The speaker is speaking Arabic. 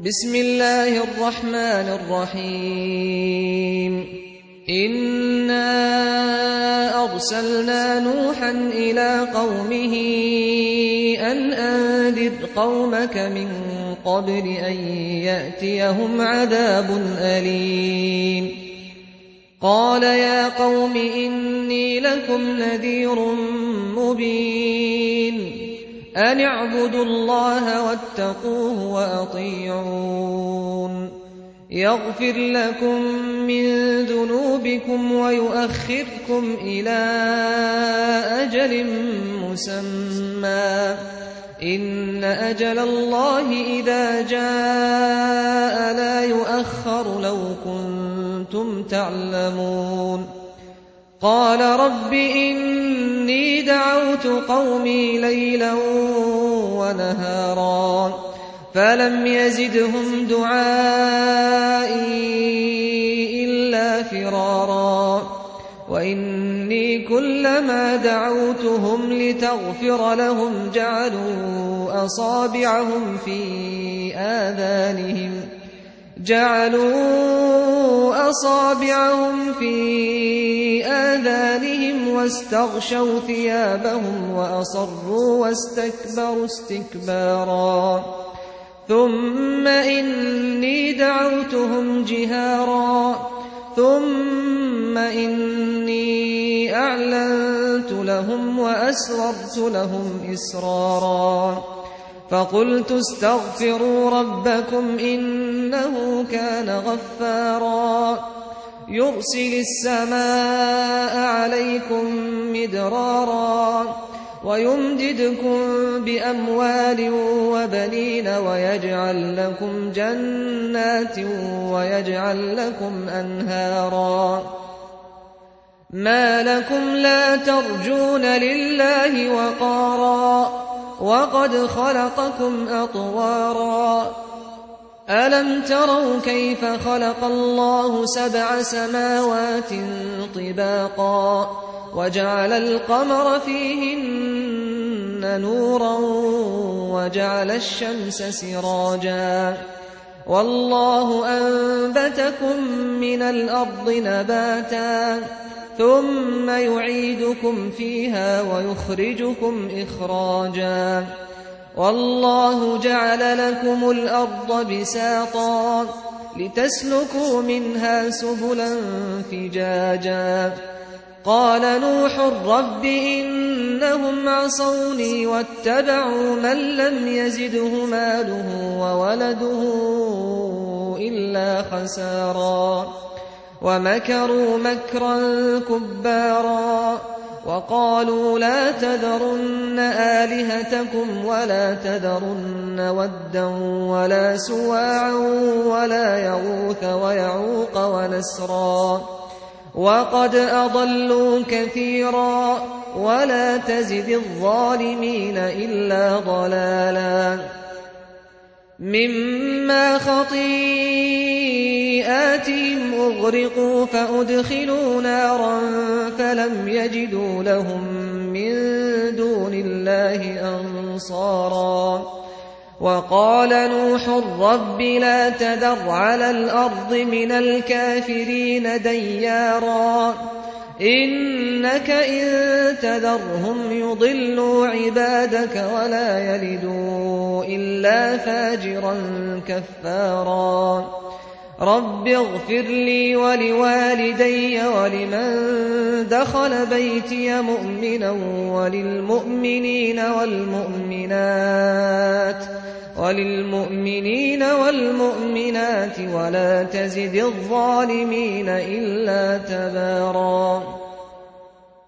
بسم الله الرحمن الرحيم إنا أرسلنا نوحا إلى قومه أن أنذر قومك من قبل أن يأتيهم عذاب أليم قال يا قوم إني لكم نذير مبين أن اعبدوا الله واتقوه وأطيعون يغفر لكم من ذنوبكم ويؤخركم إلى أجل مسمى إن أجل الله إذا جاء لا يؤخر لو كنتم تعلمون قال رب إني دعوت قومي ليلا ونهارا فلم يزدهم دعائي إلا فرارا وإني كلما دعوتهم لتغفر لهم جعلوا أصابعهم في آذانهم واستغشوا ثيابهم وأصروا واستكبروا استكبارا ثم إني دعوتهم جهارا ثم إني أعلنت لهم وأسررت لهم إسرارا فقلت استغفروا ربكم إنه كان غفارا يرسل السماء عليكم مدرارا ويمددكم بأموال وبنين ويجعل لكم جنات ويجعل لكم أنهارا ما لكم لا ترجون لله وقارا وقد خلقكم أطوارا ألم تروا كيف خلق الله 7 سماوات طباقا وجعل القمر فيهن نورا وجعل الشمس سراجا والله أنبتكم من الأرض نباتا ثم يعيدكم فيها ويخرجكم إخراجا والله جعل لكم الأرض بساطا لتسلكوا منها سبلا فجاجا قال نوح رب إنهم عصوني واتبعوا من لم يزده ماله وولده إلا خسارا ومكروا مكرا كبارا وقالوا لا تذرن آلهتكم ولا تذرن ودا ولا سواعا ولا يغوث ويعوق ونسرا وقد أضلوا كثيرا ولا تزد الظالمين إلا ضلالا مما خطيئاتهم أغرقوا فأدخلوا نارا فلم يجدوا لهم من دون الله أنصارا وقال نوح رب لا تذر على الأرض من الكافرين ديارا إنك إن تذرهم يضلوا عبادك ولا يلدوا إلا فاجرا كفارا رب اغفر لي ولوالدي ولمن دخل بيتي مؤمنا وللمؤمنين والمؤمنات ولا تزد الظالمين إلا تبارا